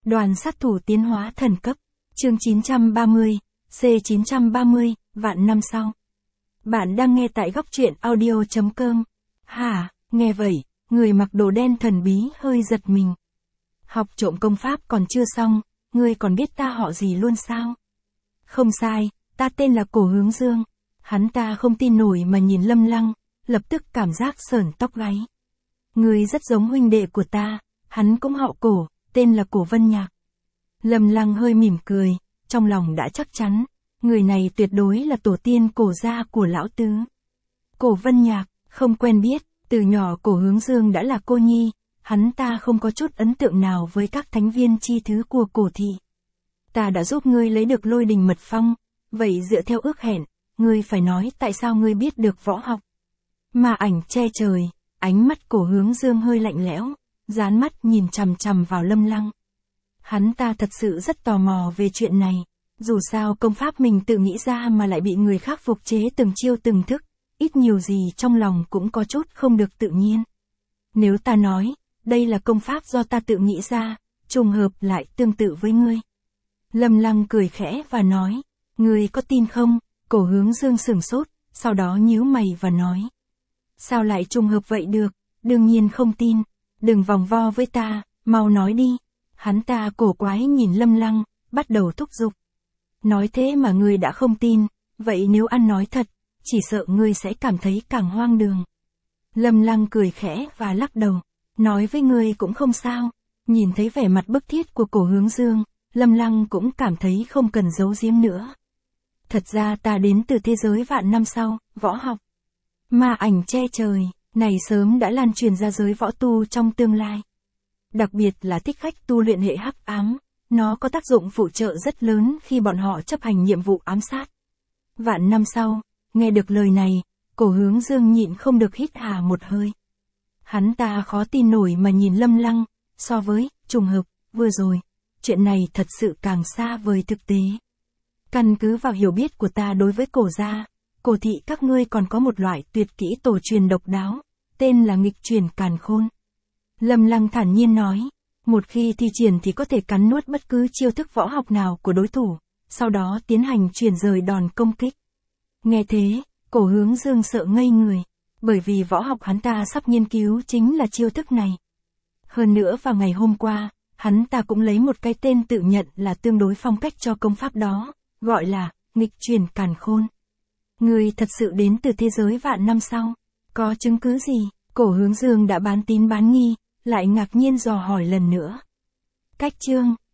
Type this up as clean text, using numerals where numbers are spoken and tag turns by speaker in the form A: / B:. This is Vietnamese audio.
A: Đoàn sát thủ tiến hóa thần cấp. Chương 930, C930, vạn năm sau. Bạn đang nghe tại góc truyện audio.com. Hả, nghe vậy, người mặc đồ đen thần bí hơi giật mình. Học trộm công pháp còn chưa xong, ngươi còn biết ta họ gì luôn sao? Không sai, ta tên là Cổ Hướng Dương. Hắn ta không tin nổi mà nhìn Lâm Lăng, lập tức cảm giác sởn tóc gáy. Ngươi rất giống huynh đệ của ta, hắn cũng họ Cổ, tên là Cổ Vân Nhạc. Lâm Lăng hơi mỉm cười, trong lòng đã chắc chắn, người này tuyệt đối là tổ tiên Cổ gia của lão tứ. Cổ Vân Nhạc, không quen biết, từ nhỏ Cổ Hướng Dương đã là cô nhi, hắn ta không có chút ấn tượng nào với các thánh viên chi thứ của Cổ thị. Ta đã giúp ngươi lấy được Lôi Đình Mật Phong, vậy dựa theo ước hẹn, ngươi phải nói tại sao ngươi biết được võ học. Mà ảnh che trời, ánh mắt Cổ Hướng Dương hơi lạnh lẽo, dán mắt nhìn chằm chằm vào Lâm Lăng. Hắn ta thật sự rất tò mò về chuyện này, dù sao công pháp mình tự nghĩ ra mà lại bị người khác phục chế từng chiêu từng thức, ít nhiều gì trong lòng cũng có chút không được tự nhiên. Nếu ta nói, đây là công pháp do ta tự nghĩ ra, trùng hợp lại tương tự với ngươi. Lâm Lăng cười khẽ và nói, ngươi có tin không? Cổ Hướng Dương sửng sốt, sau đó nhíu mày và nói. Sao lại trùng hợp vậy được? Đương nhiên không tin, đừng vòng vo với ta, mau nói đi. Hắn ta cổ quái nhìn Lâm Lăng, bắt đầu thúc giục. Nói thế mà ngươi đã không tin, vậy nếu ăn nói thật, chỉ sợ ngươi sẽ cảm thấy càng hoang đường. Lâm Lăng cười khẽ và lắc đầu, nói với ngươi cũng không sao. Nhìn thấy vẻ mặt bức thiết của Cổ Hướng Dương, Lâm Lăng cũng cảm thấy không cần giấu giếm nữa. Thật ra ta đến từ thế giới vạn năm sau, võ học. Mà ảnh che trời, này sớm đã lan truyền ra giới võ tu trong tương lai. Đặc biệt là thích khách tu luyện hệ hắc ám, nó có tác dụng phụ trợ rất lớn khi bọn họ chấp hành nhiệm vụ ám sát. Vạn năm sau, nghe được lời này, Cổ Hướng Dương nhịn không được hít hà một hơi. Hắn ta khó tin nổi mà nhìn Lâm Lăng, so với, trùng hợp, vừa rồi, chuyện này thật sự càng xa vời thực tế. Căn cứ vào hiểu biết của ta đối với Cổ gia, Cổ thị các ngươi còn có một loại tuyệt kỹ tổ truyền độc đáo, tên là nghịch chuyển càn khôn. Lâm Lăng thản nhiên nói, một khi thi triển thì có thể cắn nuốt bất cứ chiêu thức võ học nào của đối thủ, sau đó tiến hành chuyển rời đòn công kích. Nghe thế, Cổ Hướng Dương sợ ngây người, bởi vì võ học hắn ta sắp nghiên cứu chính là chiêu thức này. Hơn nữa vào ngày hôm qua, hắn ta cũng lấy một cái tên tự nhận là tương đối phong cách cho công pháp đó, gọi là nghịch chuyển càn khôn. Người thật sự đến từ thế giới vạn năm sau, có chứng cứ gì? Cổ Hướng Dương đã bán tín bán nghi, lại ngạc nhiên dò hỏi lần nữa. Cách chương,